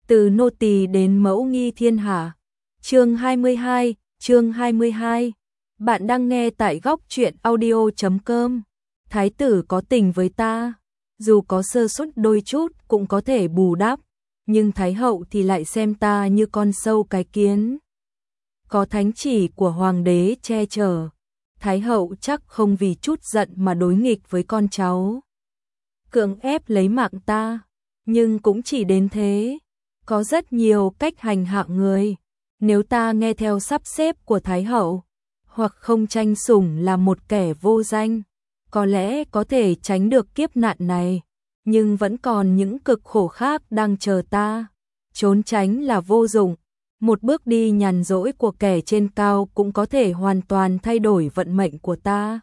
Từ nô tỳ đến mẫu nghi thiên hạ. Chương 22. Bạn đang nghe tại góc truyện audio.com. Thái tử có tình với ta, dù có sơ suất đôi chút cũng có thể bù đắp, nhưng thái hậu thì lại xem ta như con sâu cái kiến. Có thánh chỉ của hoàng đế che chở, thái hậu chắc không vì chút giận mà đối nghịch với con cháu, cưỡng ép lấy mạng ta, nhưng cũng chỉ đến thế. Có rất nhiều cách hành hạ người, nếu ta nghe theo sắp xếp của thái hậu, hoặc không tranh sủng làm một kẻ vô danh, có lẽ có thể tránh được kiếp nạn này, nhưng vẫn còn những cực khổ khác đang chờ ta. Trốn tránh là vô dụng, một bước đi nhàn rỗi của kẻ trên cao cũng có thể hoàn toàn thay đổi vận mệnh của ta.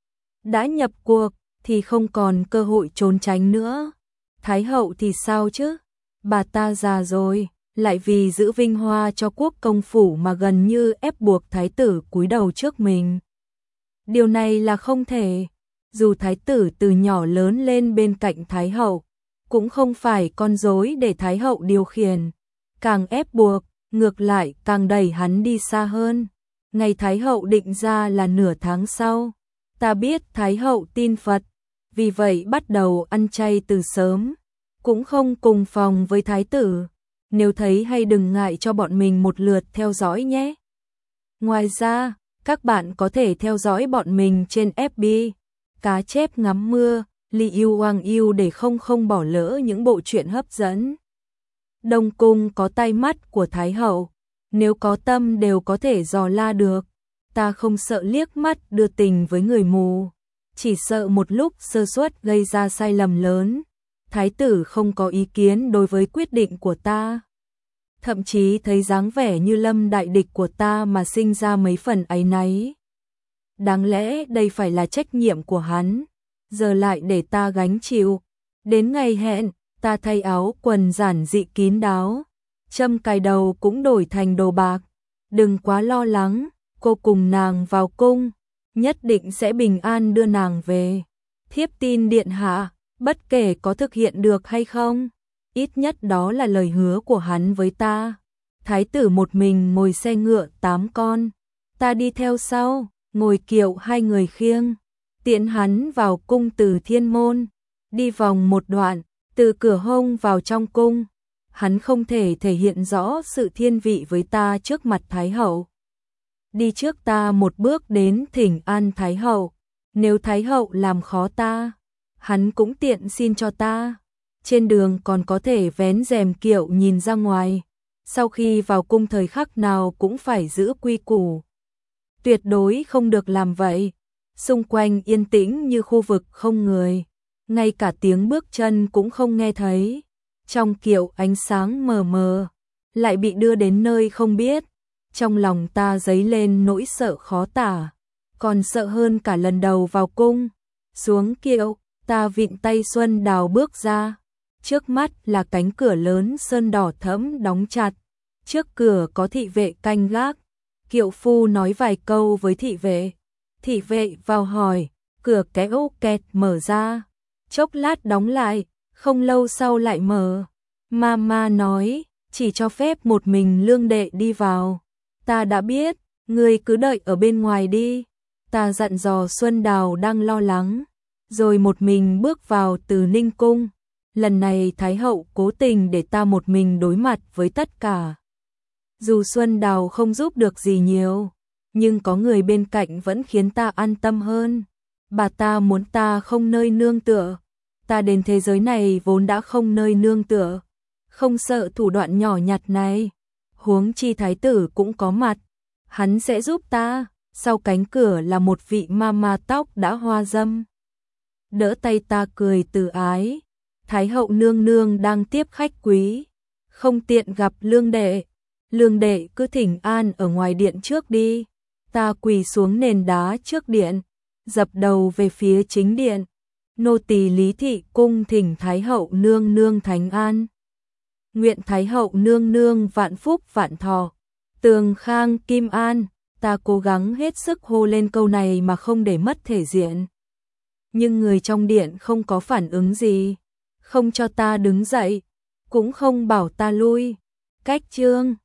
Đã nhập cuộc thì không còn cơ hội trốn tránh nữa. Thái hậu thì sao chứ? Bà ta già rồi, lại vì giữ vinh hoa cho quốc công phủ mà gần như ép buộc thái tử cúi đầu trước mình. Điều này là không thể. Dù thái tử từ nhỏ lớn lên bên cạnh thái hậu, cũng không phải con rối để thái hậu điều khiển. Càng ép buộc, ngược lại càng đẩy hắn đi xa hơn. Ngày thái hậu định ra là nửa tháng sau. Ta biết thái hậu tin Phật, vì vậy bắt đầu ăn chay từ sớm. Cũng không cùng phòng với thái tử. Nếu thấy hay đừng ngại cho bọn mình một lượt theo dõi nhé. Ngoài ra, các bạn có thể theo dõi bọn mình trên FB, Cá chép ngắm mưa, Li Yêu Hoàng Yêu để không bỏ lỡ những bộ truyện hấp dẫn. Đông cung có tay mắt của thái hậu, nếu có tâm đều có thể dò la được. Ta không sợ liếc mắt đưa tình với người mù, chỉ sợ một lúc sơ suất gây ra sai lầm lớn. Thái tử không có ý kiến đối với quyết định của ta, thậm chí thấy dáng vẻ như lâm đại địch của ta mà sinh ra mấy phần áy náy. Đáng lẽ đây phải là trách nhiệm của hắn, giờ lại để ta gánh chịu. Đến ngày hẹn, ta thay áo quần giản dị kín đáo, châm cài đầu cũng đổi thành đồ bạc. Đừng quá lo lắng, cô cùng nàng vào cung, nhất định sẽ bình an đưa nàng về. Thiếp tin điện hạ, bất kể có thực hiện được hay không, ít nhất đó là lời hứa của hắn với ta. Thái tử một mình ngồi xe ngựa 8 con, ta đi theo sau, ngồi kiệu 2 người khiêng, tiễn hắn vào cung từ thiên môn, đi vòng một đoạn, từ cửa hông vào trong cung. Hắn không thể thể hiện rõ sự thiên vị với ta trước mặt thái hậu. Đi trước ta một bước đến thỉnh an thái hậu, nếu thái hậu làm khó ta, hắn cũng tiện xin cho ta. Trên đường còn có thể vén rèm kiệu nhìn ra ngoài. Sau khi vào cung thời khắc nào cũng phải giữ quy củ, tuyệt đối không được làm vậy. Xung quanh yên tĩnh như khu vực không người, ngay cả tiếng bước chân cũng không nghe thấy. Trong kiệu ánh sáng mờ mờ, lại bị đưa đến nơi không biết. Trong lòng ta dấy lên nỗi sợ khó tả, còn sợ hơn cả lần đầu vào cung. Xuống kiệu, ta vịn tay Xuân Đào bước ra. Trước mắt là cánh cửa lớn sơn đỏ thẫm đóng chặt. Trước cửa có thị vệ canh gác. Kiệu phu nói vài câu với thị vệ. Thị vệ vào hỏi, cửa kéo kẹt mở ra. Chốc lát đóng lại, không lâu sau lại mở. Mama nói, chỉ cho phép một mình lương đệ đi vào. Ta đã biết, ngươi cứ đợi ở bên ngoài đi. Ta dặn dò Xuân Đào đang lo lắng, rồi một mình bước vào từ Ninh cung. Lần này thái hậu cố tình để ta một mình đối mặt với tất cả. Dù Xuân Đào không giúp được gì nhiều, nhưng có người bên cạnh vẫn khiến ta an tâm hơn. Bà ta muốn ta không nơi nương tựa. Ta đến thế giới này vốn đã không nơi nương tựa, không sợ thủ đoạn nhỏ nhặt này. Huống chi thái tử cũng có mặt, hắn sẽ giúp ta. Sau cánh cửa là một vị mama tóc đã hoa dâm, đỡ tay ta cười từ ái. Thái hậu nương nương đang tiếp khách quý, không tiện gặp lương đệ. Lương đệ cứ thỉnh an ở ngoài điện trước đi. Ta quỳ xuống nền đá trước điện, dập đầu về phía chính điện. Nô tỳ Lý thị cung thỉnh thái hậu nương nương thánh an. Nguyện thái hậu nương nương vạn phúc vạn thọ, tường khang kim an. Ta cố gắng hết sức hô lên câu này mà không để mất thể diện. Nhưng người trong điện không có phản ứng gì, không cho ta đứng dậy. cũng không bảo ta lui. Cách chương